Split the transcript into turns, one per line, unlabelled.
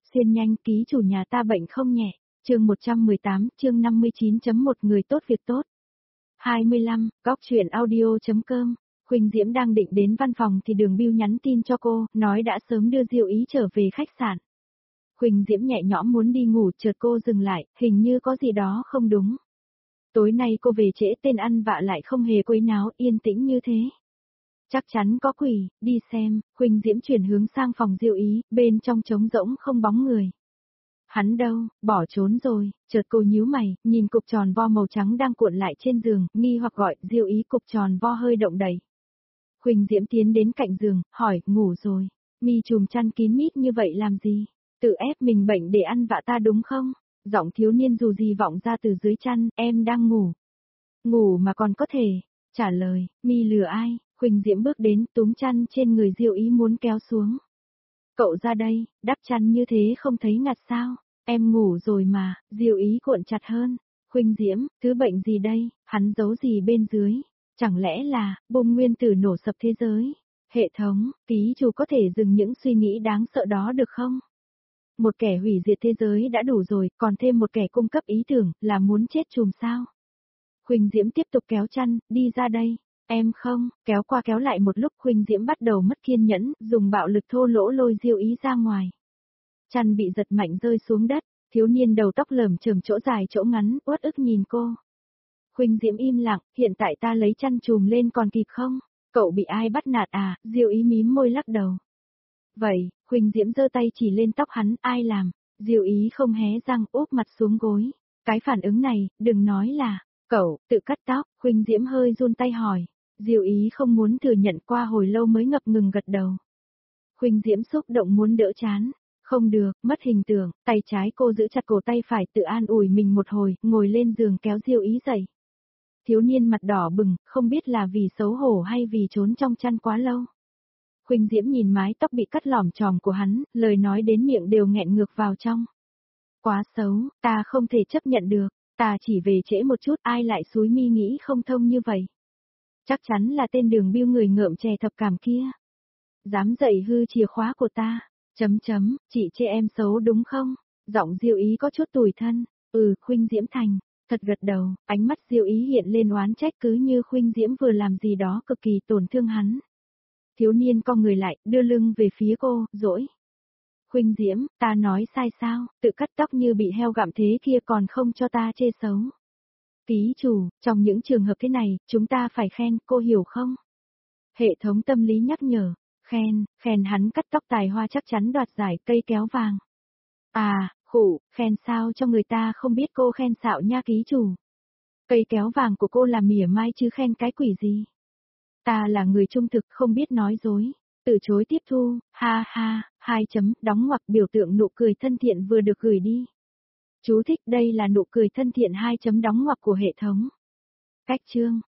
Xuyên nhanh, ký chủ nhà ta bệnh không nhẹ. Chương 118, chương 59.1 người tốt việc tốt. 25, góc chuyện audio.com. Huỳnh Diễm đang định đến văn phòng thì Đường Bưu nhắn tin cho cô, nói đã sớm đưa Diêu Ý trở về khách sạn. Huỳnh Diễm nhẹ nhõm muốn đi ngủ, chợt cô dừng lại, hình như có gì đó không đúng. Tối nay cô về trễ, tên ăn vạ lại không hề quấy náo, yên tĩnh như thế. Chắc chắn có quỷ, đi xem. Huỳnh Diễm chuyển hướng sang phòng Diêu Ý, bên trong trống rỗng không bóng người. Hắn đâu, bỏ trốn rồi. Chợt cô nhíu mày, nhìn cục tròn vo màu trắng đang cuộn lại trên giường, nghi hoặc gọi. Diêu Ý. Cục tròn vo hơi động đậy. Huỳnh Diễm tiến đến cạnh giường, hỏi, ngủ rồi. Mi trùm chăn kín mít như vậy làm gì? Tự ép mình bệnh để ăn vạ ta đúng không? Giọng thiếu niên dù gì vọng ra từ dưới chăn, em đang ngủ. Ngủ mà còn có thể. Trả lời, Mi lừa ai? Huỳnh Diễm bước đến, túm chăn trên người Diêu Ý muốn kéo xuống. Cậu ra đây, đắp chăn như thế không thấy ngạt sao? Em ngủ rồi mà. Diêu Ý cuộn chặt hơn. Huỳnh Diễm, thứ bệnh gì đây? Hắn giấu gì bên dưới? Chẳng lẽ là, bom nguyên tử nổ sập thế giới? Hệ thống, ký chủ có thể dừng những suy nghĩ đáng sợ đó được không? Một kẻ hủy diệt thế giới đã đủ rồi, còn thêm một kẻ cung cấp ý tưởng, là muốn chết chùm sao? Huỳnh Diễm tiếp tục kéo chăn, đi ra đây. Em không, kéo qua kéo lại một lúc Huỳnh Diễm bắt đầu mất kiên nhẫn, dùng bạo lực thô lỗ lôi Diêu Ý ra ngoài. Chăn bị giật mạnh rơi xuống đất, thiếu niên đầu tóc lởm chởm chỗ dài chỗ ngắn, uất ức nhìn cô. Huỳnh Diễm im lặng, hiện tại ta lấy chăn chùm lên còn kịp không? Cậu bị ai bắt nạt à? Diêu Ý mím môi lắc đầu. Vậy, Huỳnh Diễm giơ tay chỉ lên tóc hắn, ai làm? Diêu Ý không hé răng, úp mặt xuống gối. Cái phản ứng này, đừng nói là, cậu, tự cắt tóc. Huỳnh Diễm hơi run tay hỏi. Diêu Ý không muốn thừa nhận, qua hồi lâu mới ngập ngừng gật đầu. Huỳnh Diễm xúc động muốn đỡ chán. Không được, mất hình tượng, tay trái cô giữ chặt cổ tay phải tự an ủi mình một hồi, ngồi lên giường kéo Diêu Ý dậy. Thiếu niên mặt đỏ bừng, không biết là vì xấu hổ hay vì trốn trong chăn quá lâu. Huỳnh Diễm nhìn mái tóc bị cắt lỏm chòm của hắn, lời nói đến miệng đều nghẹn ngược vào trong. Quá xấu, ta không thể chấp nhận được, ta chỉ về trễ một chút, ai lại xúi Mi nghĩ không thông như vậy. Chắc chắn là tên Đường Bưu người ngợm chè thập cảm kia. Dám dậy hư chìa khóa của ta, chị chê em xấu đúng không? Giọng Diêu Ý có chút tủi thân, Huỳnh Diễm thành, thật gật đầu, ánh mắt Diêu Ý hiện lên oán trách cứ như Huỳnh Diễm vừa làm gì đó cực kỳ tổn thương hắn. Thiếu niên cong người lại, đưa lưng về phía cô, dỗi. Huỳnh Diễm, ta nói sai sao, tự cắt tóc như bị heo gặm thế kia còn không cho ta chê xấu. Ký chủ, trong những trường hợp thế này, chúng ta phải khen, cô hiểu không? Hệ thống tâm lý nhắc nhở, khen hắn cắt tóc tài hoa chắc chắn đoạt giải cây kéo vàng. À, khen sao cho người ta không biết cô khen xạo nha ký chủ. Cây kéo vàng của cô là mỉa mai chứ khen cái quỷ gì. Ta là người trung thực không biết nói dối. Từ chối tiếp thu, ha ha, đóng ngoặc biểu tượng nụ cười thân thiện vừa được gửi đi. Chú thích đây là nụ cười thân thiện đóng ngoặc của hệ thống. Cách chương.